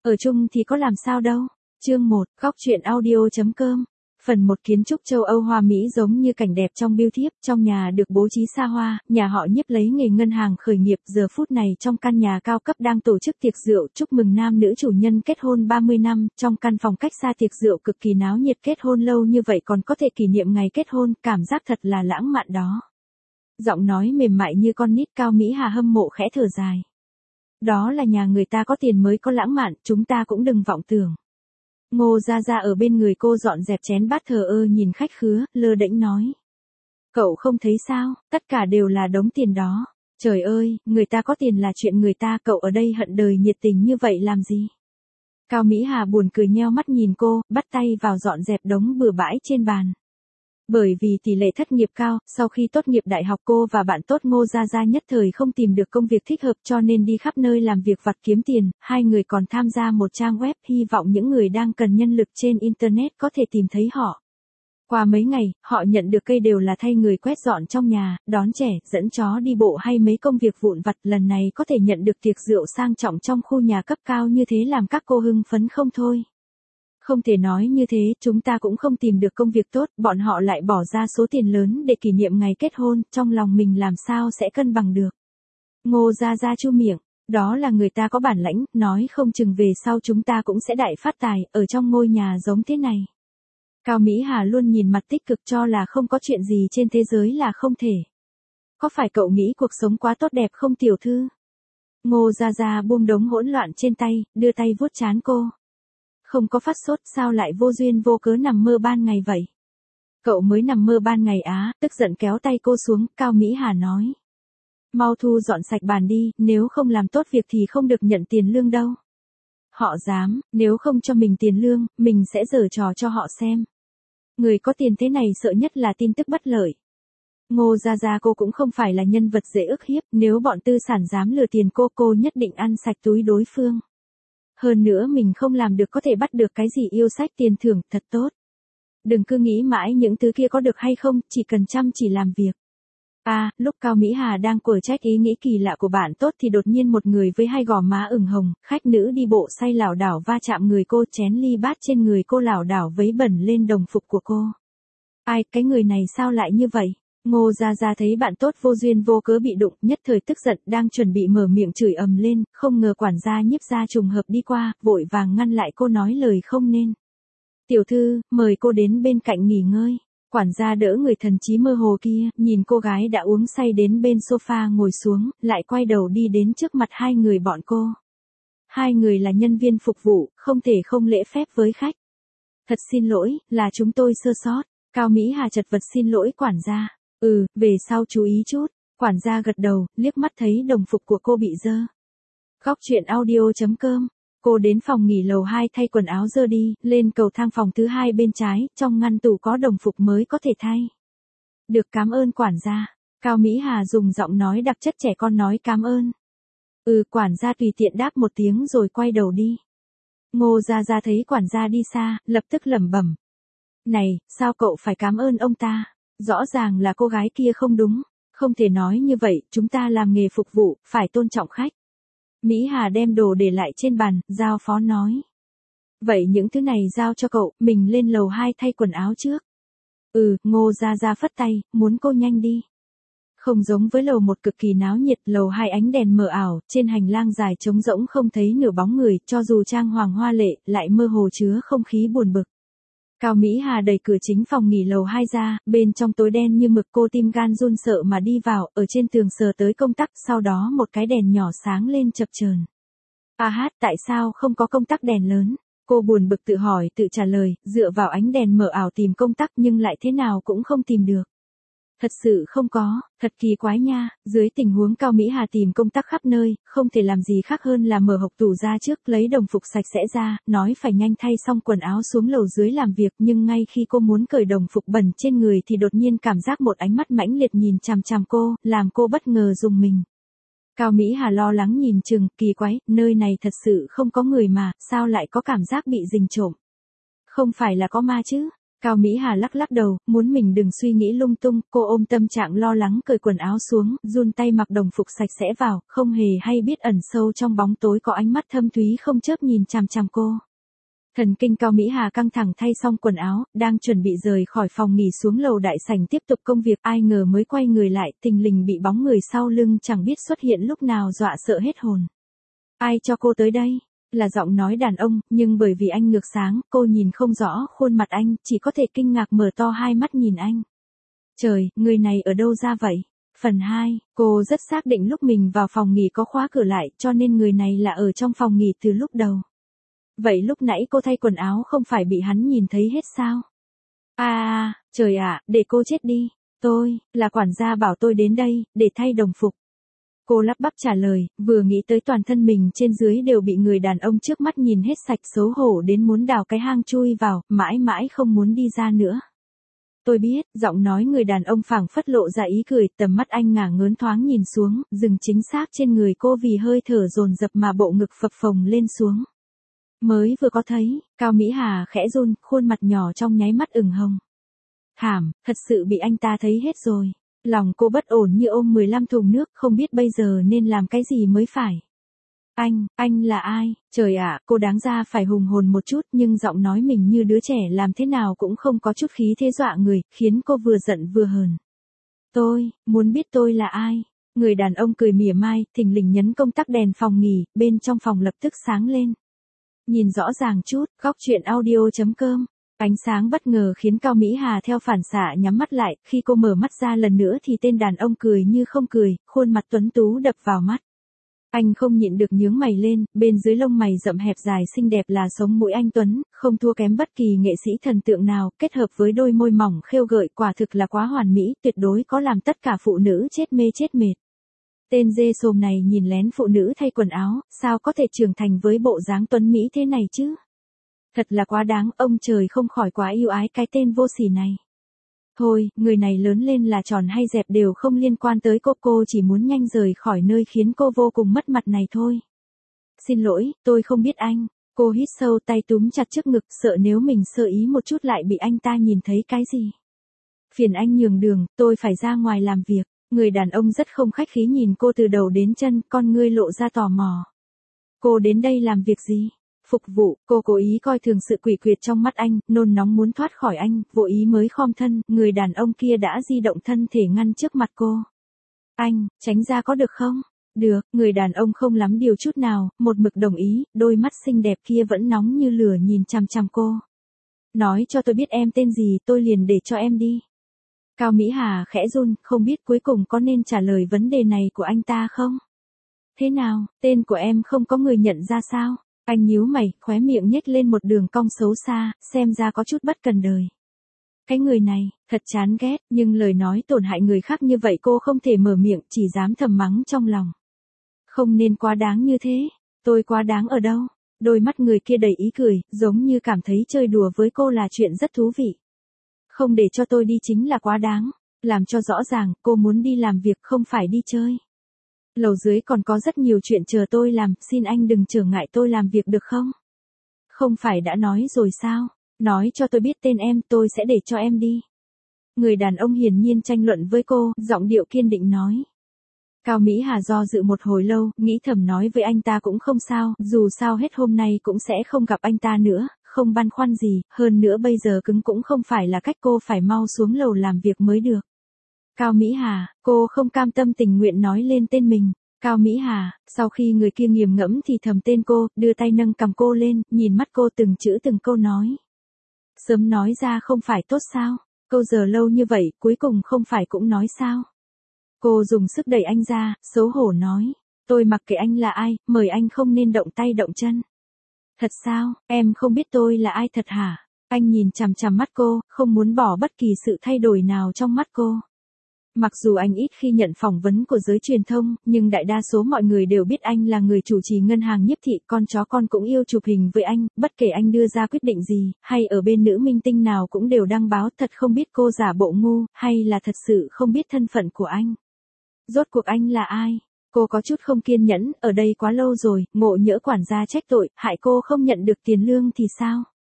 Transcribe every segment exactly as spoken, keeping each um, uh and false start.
Ở chung thì có làm sao đâu. Chương một, góc truyện audio chấm com. Phần một. Kiến trúc châu Âu Hoa Mỹ giống như cảnh đẹp trong bưu thiếp, trong nhà được bố trí xa hoa, nhà họ Nhiếp lấy nghề ngân hàng khởi nghiệp, giờ phút này trong căn nhà cao cấp đang tổ chức tiệc rượu chúc mừng nam nữ chủ nhân kết hôn ba mươi năm, trong căn phòng cách xa tiệc rượu cực kỳ náo nhiệt, kết hôn lâu như vậy còn có thể kỷ niệm ngày kết hôn, cảm giác thật là lãng mạn đó. Giọng nói mềm mại như con nít, Cao Mỹ Hà hâm mộ khẽ thở dài. Đó là nhà người ta có tiền mới có lãng mạn, chúng ta cũng đừng vọng tưởng. Ngô Gia Gia ở bên người cô dọn dẹp chén bát, thờ ơ nhìn khách khứa, lơ đễnh nói. Cậu không thấy sao, tất cả đều là đống tiền đó. Trời ơi, người ta có tiền là chuyện người ta, cậu ở đây hận đời nhiệt tình như vậy làm gì? Cao Mỹ Hà buồn cười nheo mắt nhìn cô, bắt tay vào dọn dẹp đống bừa bãi trên bàn. Bởi vì tỷ lệ thất nghiệp cao, sau khi tốt nghiệp đại học cô và bạn tốt Ngô Gia Gia nhất thời không tìm được công việc thích hợp cho nên đi khắp nơi làm việc vặt kiếm tiền, hai người còn tham gia một trang web hy vọng những người đang cần nhân lực trên Internet có thể tìm thấy họ. Qua mấy ngày, họ nhận được cây đều là thay người quét dọn trong nhà, đón trẻ, dẫn chó đi bộ hay mấy công việc vụn vặt, lần này có thể nhận được tiệc rượu sang trọng trong khu nhà cấp cao như thế làm các cô hưng phấn không thôi. Không thể nói như thế, chúng ta cũng không tìm được công việc tốt, bọn họ lại bỏ ra số tiền lớn để kỷ niệm ngày kết hôn, trong lòng mình làm sao sẽ cân bằng được. Ngô Gia Gia chu miệng, đó là người ta có bản lãnh, nói không chừng về sau chúng ta cũng sẽ đại phát tài, ở trong ngôi nhà giống thế này. Cao Mỹ Hà luôn nhìn mặt tích cực, cho là không có chuyện gì trên thế giới là không thể. Có phải cậu nghĩ cuộc sống quá tốt đẹp không tiểu thư? Ngô Gia Gia buông đống hỗn loạn trên tay, đưa tay vuốt trán cô. Không có phát sốt, sao lại vô duyên vô cớ nằm mơ ban ngày vậy? Cậu mới nằm mơ ban ngày á, tức giận kéo tay cô xuống, Cao Mỹ Hà nói. Mau thu dọn sạch bàn đi, nếu không làm tốt việc thì không được nhận tiền lương đâu. Họ dám, nếu không cho mình tiền lương, mình sẽ giở trò cho họ xem. Người có tiền thế này sợ nhất là tin tức bất lợi. Ngô Gia Gia cô cũng không phải là nhân vật dễ ức hiếp, nếu bọn tư sản dám lừa tiền cô, cô nhất định ăn sạch túi đối phương. Hơn nữa mình không làm được có thể bắt được cái gì yêu sách tiền thưởng, thật tốt. Đừng cứ nghĩ mãi những thứ kia có được hay không, chỉ cần chăm chỉ làm việc. À, lúc Cao Mỹ Hà đang quở trách ý nghĩ kỳ lạ của bạn tốt thì đột nhiên một người với hai gò má ửng hồng, khách nữ đi bộ say lảo đảo va chạm người cô, chén ly bát trên người cô lảo đảo vấy bẩn lên đồng phục của cô. Ai, cái người này sao lại như vậy? Ngô Gia Gia thấy bạn tốt vô duyên vô cớ bị đụng, nhất thời tức giận, đang chuẩn bị mở miệng chửi ầm lên, không ngờ quản gia Nhiếp gia trùng hợp đi qua, vội vàng ngăn lại cô nói lời không nên. Tiểu thư, mời cô đến bên cạnh nghỉ ngơi. Quản gia đỡ người thần trí mơ hồ kia, nhìn cô gái đã uống say đến bên sofa ngồi xuống, lại quay đầu đi đến trước mặt hai người bọn cô. Hai người là nhân viên phục vụ, không thể không lễ phép với khách. Thật xin lỗi, là chúng tôi sơ sót. Cao Mỹ Hà chật vật xin lỗi quản gia. Ừ, về sau chú ý chút. Quản gia gật đầu, liếc mắt thấy đồng phục của cô bị dơ. Góc truyện audio chấm com. Cô đến phòng nghỉ lầu hai thay quần áo dơ đi, lên cầu thang phòng thứ hai bên trái, trong ngăn tủ có đồng phục mới có thể thay. Được, cảm ơn quản gia. Cao Mỹ Hà dùng giọng nói đặc chất trẻ con nói cảm ơn. Ừ, quản gia tùy tiện đáp một tiếng rồi quay đầu đi. Ngô Gia Gia thấy quản gia đi xa, lập tức lẩm bẩm. Này, sao cậu phải cảm ơn ông ta? Rõ ràng là cô gái kia không đúng. Không thể nói như vậy, chúng ta làm nghề phục vụ, phải tôn trọng khách. Mỹ Hà đem đồ để lại trên bàn, giao phó nói. Vậy những thứ này giao cho cậu, mình lên lầu hai thay quần áo trước. Ừ, Ngô Gia Gia phất tay, muốn cô nhanh đi. Không giống với lầu một cực kỳ náo nhiệt, lầu hai ánh đèn mờ ảo, trên hành lang dài trống rỗng không thấy nửa bóng người, cho dù trang hoàng hoa lệ, lại mơ hồ chứa không khí buồn bực. Cao Mỹ Hà đẩy cửa chính phòng nghỉ lầu hai ra, bên trong tối đen như mực, cô tim gan run sợ mà đi vào, ở trên tường sờ tới công tắc, sau đó một cái đèn nhỏ sáng lên chập chờn. À hát, tại sao không có công tắc đèn lớn? Cô buồn bực tự hỏi, tự trả lời, dựa vào ánh đèn mờ ảo tìm công tắc nhưng lại thế nào cũng không tìm được. Thật sự không có, thật kỳ quái nha, dưới tình huống Cao Mỹ Hà tìm công tắc khắp nơi, không thể làm gì khác hơn là mở hộc tủ ra trước, lấy đồng phục sạch sẽ ra, nói phải nhanh thay xong quần áo xuống lầu dưới làm việc, nhưng ngay khi cô muốn cởi đồng phục bẩn trên người thì đột nhiên cảm giác một ánh mắt mãnh liệt nhìn chằm chằm cô, làm cô bất ngờ rùng mình. Cao Mỹ Hà lo lắng nhìn chừng, kỳ quái, nơi này thật sự không có người mà, sao lại có cảm giác bị rình trộm? Không phải là có ma chứ? Cao Mỹ Hà lắc lắc đầu, muốn mình đừng suy nghĩ lung tung, cô ôm tâm trạng lo lắng cởi quần áo xuống, run tay mặc đồng phục sạch sẽ vào, không hề hay biết ẩn sâu trong bóng tối có ánh mắt thâm thúy không chớp nhìn chằm chằm cô. Thần kinh Cao Mỹ Hà căng thẳng thay xong quần áo, đang chuẩn bị rời khỏi phòng nghỉ xuống lầu đại sảnh tiếp tục công việc, ai ngờ mới quay người lại, thình lình bị bóng người sau lưng chẳng biết xuất hiện lúc nào dọa sợ hết hồn. Ai cho cô tới đây? Là giọng nói đàn ông, nhưng bởi vì anh ngược sáng, cô nhìn không rõ khuôn mặt anh, chỉ có thể kinh ngạc mở to hai mắt nhìn anh. Trời, người này ở đâu ra vậy? Phần hai, cô rất xác định lúc mình vào phòng nghỉ có khóa cửa lại, cho nên người này là ở trong phòng nghỉ từ lúc đầu. Vậy lúc nãy cô thay quần áo không phải bị hắn nhìn thấy hết sao? À, à trời ạ, để cô chết đi. Tôi, là quản gia bảo tôi đến đây, để thay đồng phục. Cô lắp bắp trả lời, vừa nghĩ tới toàn thân mình trên dưới đều bị người đàn ông trước mắt nhìn hết sạch xấu hổ đến muốn đào cái hang chui vào, mãi mãi không muốn đi ra nữa. Tôi biết, giọng nói người đàn ông phảng phất lộ ra ý cười, tầm mắt anh ngả ngớn thoáng nhìn xuống, dừng chính xác trên người cô vì hơi thở dồn dập mà bộ ngực phập phồng lên xuống. Mới vừa có thấy, Cao Mỹ Hà khẽ run, khuôn mặt nhỏ trong nháy mắt ửng hồng. Thảm, thật sự bị anh ta thấy hết rồi. Lòng cô bất ổn như ôm mười lăm thùng nước, không biết bây giờ nên làm cái gì mới phải. Anh, anh là ai? Trời ạ, cô đáng ra phải hùng hồn một chút, nhưng giọng nói mình như đứa trẻ làm thế nào cũng không có chút khí thế dọa người, khiến cô vừa giận vừa hờn. Tôi, muốn biết tôi là ai? Người đàn ông cười mỉa mai, thình lình nhấn công tắc đèn phòng nghỉ, bên trong phòng lập tức sáng lên. Nhìn rõ ràng chút, góc truyện audio chấm com. Ánh sáng bất ngờ khiến Cao Mỹ Hà theo phản xạ nhắm mắt lại, khi cô mở mắt ra lần nữa thì tên đàn ông cười như không cười, khuôn mặt tuấn tú đập vào mắt. Anh không nhịn được nhướng mày lên, bên dưới lông mày rậm hẹp dài xinh đẹp là sống mũi anh tuấn, không thua kém bất kỳ nghệ sĩ thần tượng nào, kết hợp với đôi môi mỏng khêu gợi quả thực là quá hoàn mỹ, tuyệt đối có làm tất cả phụ nữ chết mê chết mệt. Tên dê xồm này nhìn lén phụ nữ thay quần áo, sao có thể trưởng thành với bộ dáng tuấn mỹ thế này chứ? Thật là quá đáng, ông trời không khỏi quá yêu ái cái tên vô sỉ này. Thôi, người này lớn lên là tròn hay dẹp đều không liên quan tới cô, cô chỉ muốn nhanh rời khỏi nơi khiến cô vô cùng mất mặt này thôi. Xin lỗi, tôi không biết anh. Cô hít sâu, tay túm chặt trước ngực, sợ nếu mình sơ ý một chút lại bị anh ta nhìn thấy cái gì. Phiền anh nhường đường, tôi phải ra ngoài làm việc. Người đàn ông rất không khách khí nhìn cô từ đầu đến chân, con ngươi lộ ra tò mò. Cô đến đây làm việc gì? Phục vụ, cô cố ý coi thường sự quỷ quyệt trong mắt anh, nôn nóng muốn thoát khỏi anh, vô ý mới khom thân, người đàn ông kia đã di động thân thể ngăn trước mặt cô. Anh, tránh ra có được không? Được, người đàn ông không lắm điều chút nào, một mực đồng ý, đôi mắt xinh đẹp kia vẫn nóng như lửa nhìn chằm chằm cô. Nói cho tôi biết em tên gì, tôi liền để cho em đi. Cao Mỹ Hà khẽ run, không biết cuối cùng có nên trả lời vấn đề này của anh ta không? Thế nào, tên của em không có người nhận ra sao? Anh nhíu mày, khóe miệng nhếch lên một đường cong xấu xa, xem ra có chút bất cần đời. Cái người này, thật chán ghét, nhưng lời nói tổn hại người khác như vậy cô không thể mở miệng, chỉ dám thầm mắng trong lòng. Không nên quá đáng như thế, tôi quá đáng ở đâu? Đôi mắt người kia đầy ý cười, giống như cảm thấy chơi đùa với cô là chuyện rất thú vị. Không để cho tôi đi chính là quá đáng, làm cho rõ ràng, cô muốn đi làm việc không phải đi chơi. Lầu dưới còn có rất nhiều chuyện chờ tôi làm, xin anh đừng trở ngại tôi làm việc được không? Không phải đã nói rồi sao? Nói cho tôi biết tên em, tôi sẽ để cho em đi. Người đàn ông hiển nhiên tranh luận với cô, giọng điệu kiên định nói. Cao Mỹ Hà do dự một hồi lâu, nghĩ thầm nói với anh ta cũng không sao, dù sao hết hôm nay cũng sẽ không gặp anh ta nữa, không băn khoăn gì, hơn nữa bây giờ cứng cũng không phải là cách, cô phải mau xuống lầu làm việc mới được. Cao Mỹ Hà, cô không cam tâm tình nguyện nói lên tên mình. Cao Mỹ Hà, sau khi người kia nghiền ngẫm thì thầm tên cô, đưa tay nâng cầm cô lên, nhìn mắt cô từng chữ từng câu nói. Sớm nói ra không phải tốt sao? Câu giờ lâu như vậy, cuối cùng không phải cũng nói sao? Cô dùng sức đẩy anh ra, xấu hổ nói. Tôi mặc kệ anh là ai, mời anh không nên động tay động chân. Thật sao, em không biết tôi là ai thật hả? Anh nhìn chằm chằm mắt cô, không muốn bỏ bất kỳ sự thay đổi nào trong mắt cô. Mặc dù anh ít khi nhận phỏng vấn của giới truyền thông, nhưng đại đa số mọi người đều biết anh là người chủ trì ngân hàng Nhiếp Thị, con chó con cũng yêu chụp hình với anh, bất kể anh đưa ra quyết định gì, hay ở bên nữ minh tinh nào cũng đều đăng báo, thật không biết cô giả bộ ngu, hay là thật sự không biết thân phận của anh. Rốt cuộc anh là ai? Cô có chút không kiên nhẫn, ở đây quá lâu rồi, ngộ nhỡ quản gia trách tội, hại cô không nhận được tiền lương thì sao?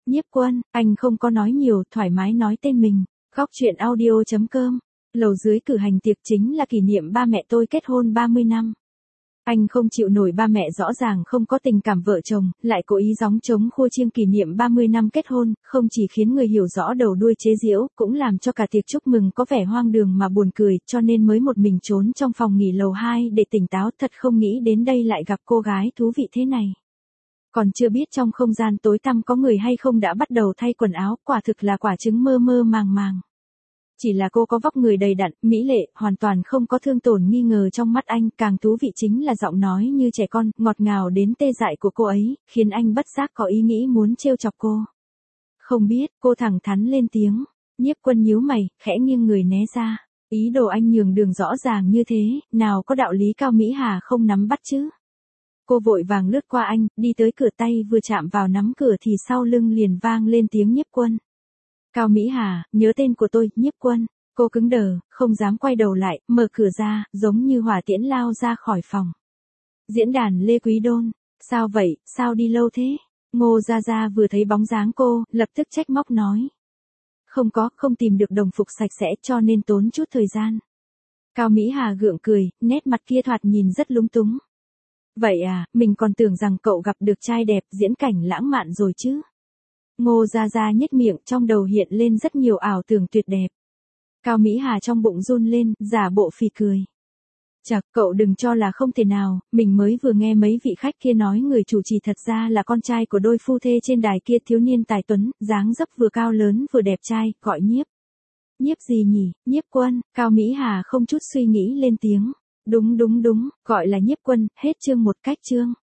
Nhiếp Quân, anh không có nói nhiều, thoải mái nói tên mình. Góc chuyện audio chấm com. Lầu dưới cử hành tiệc chính là kỷ niệm ba mẹ tôi kết hôn ba mươi năm. Anh không chịu nổi ba mẹ rõ ràng không có tình cảm vợ chồng, lại cố ý gióng trống khua chiêng kỷ niệm ba mươi năm kết hôn, không chỉ khiến người hiểu rõ đầu đuôi chế giễu, cũng làm cho cả tiệc chúc mừng có vẻ hoang đường mà buồn cười, cho nên mới một mình trốn trong phòng nghỉ lầu hai để tỉnh táo, thật không nghĩ đến đây lại gặp cô gái thú vị thế này. Còn chưa biết trong không gian tối tăm có người hay không đã bắt đầu thay quần áo, quả thực là quả trứng mơ mơ màng màng. Chỉ là cô có vóc người đầy đặn, mỹ lệ, hoàn toàn không có thương tổn nghi ngờ trong mắt anh, càng thú vị chính là giọng nói như trẻ con, ngọt ngào đến tê dại của cô ấy, khiến anh bất giác có ý nghĩ muốn trêu chọc cô. Không biết, cô thẳng thắn lên tiếng. Nhiếp Quân nhíu mày, khẽ nghiêng người né ra. Ý đồ anh nhường đường rõ ràng như thế, nào có đạo lý Cao Mỹ Hà không nắm bắt chứ. Cô vội vàng lướt qua anh, đi tới cửa, tay vừa chạm vào nắm cửa thì sau lưng liền vang lên tiếng Nhiếp Quân. Cao Mỹ Hà, nhớ tên của tôi, Nhiếp Quân. Cô cứng đờ, không dám quay đầu lại, mở cửa ra, giống như hỏa tiễn lao ra khỏi phòng. Diễn đàn Lê Quý Đôn. Sao vậy, sao đi lâu thế? Ngô Gia Gia vừa thấy bóng dáng cô, lập tức trách móc nói. Không có, không tìm được đồng phục sạch sẽ cho nên tốn chút thời gian. Cao Mỹ Hà gượng cười, nét mặt kia thoạt nhìn rất lúng túng. Vậy à, mình còn tưởng rằng cậu gặp được trai đẹp, diễn cảnh lãng mạn rồi chứ. Ngô Gia Gia nhếch miệng, trong đầu hiện lên rất nhiều ảo tưởng tuyệt đẹp. Cao Mỹ Hà trong bụng run lên, giả bộ phì cười. Chật, cậu đừng cho là không thể nào, mình mới vừa nghe mấy vị khách kia nói người chủ trì thật ra là con trai của đôi phu thê trên đài kia, thiếu niên tài tuấn, dáng dấp vừa cao lớn vừa đẹp trai, gọi Nhiếp. Nhiếp gì nhỉ, Nhiếp Quân, Cao Mỹ Hà không chút suy nghĩ lên tiếng. Đúng đúng đúng, gọi là Nhiếp Quân, hết chương một cách chương.